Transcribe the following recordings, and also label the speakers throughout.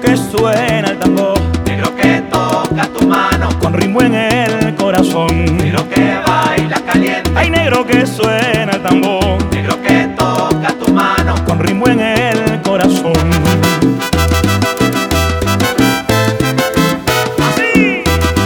Speaker 1: que suena el tambor,
Speaker 2: negro que toca tu mano,
Speaker 1: con ritmo en el corazón.
Speaker 2: negro que baila caliente,
Speaker 1: Ay, negro que suena el tambor,
Speaker 2: negro que toca tu mano,
Speaker 1: con ritmo en el corazón. Así.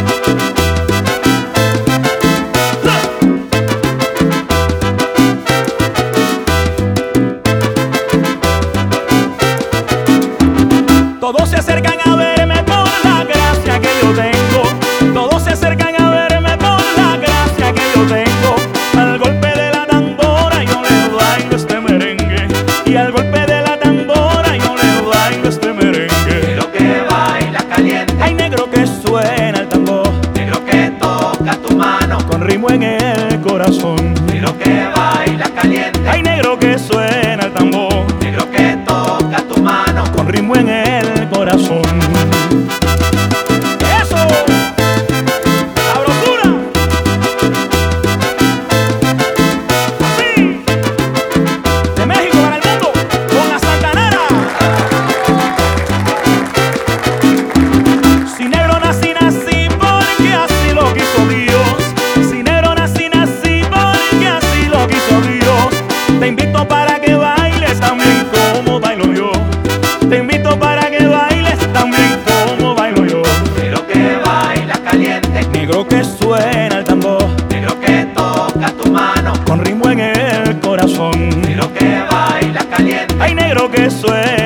Speaker 1: Todos se acercan a verme por la gracia que yo tengo. Todos se acercan a verme por la gracia que yo tengo. Al golpe de la tambora yo le bailo este merengue. Y al golpe de la tambora yo le bailo este merengue.
Speaker 2: negro que baila caliente,
Speaker 1: Ay, negro que suena el tambor,
Speaker 2: negro que toca tu mano,
Speaker 1: con ritmo en el corazón.
Speaker 2: negro que baila caliente,
Speaker 1: Ay, negro que suena el tambor,
Speaker 2: negro que toca tu mano,
Speaker 1: con ritmo en el corazón. ¡Eso! ¡Sabrosura! Así. De México para el mundo, con la Santanera. Si negro nací, nací porque así lo quiso Dios. Si negro nací, nací porque así lo quiso Dios. Te invito para que bailes también como bailo yo. Te invito para que bailes también como bailo yo.
Speaker 2: negro que baila caliente,
Speaker 1: Negro que suena el tambor,
Speaker 2: negro que toca tu mano,
Speaker 1: con ritmo en el corazón.
Speaker 2: negro que baila caliente,
Speaker 1: Ay, negro que suena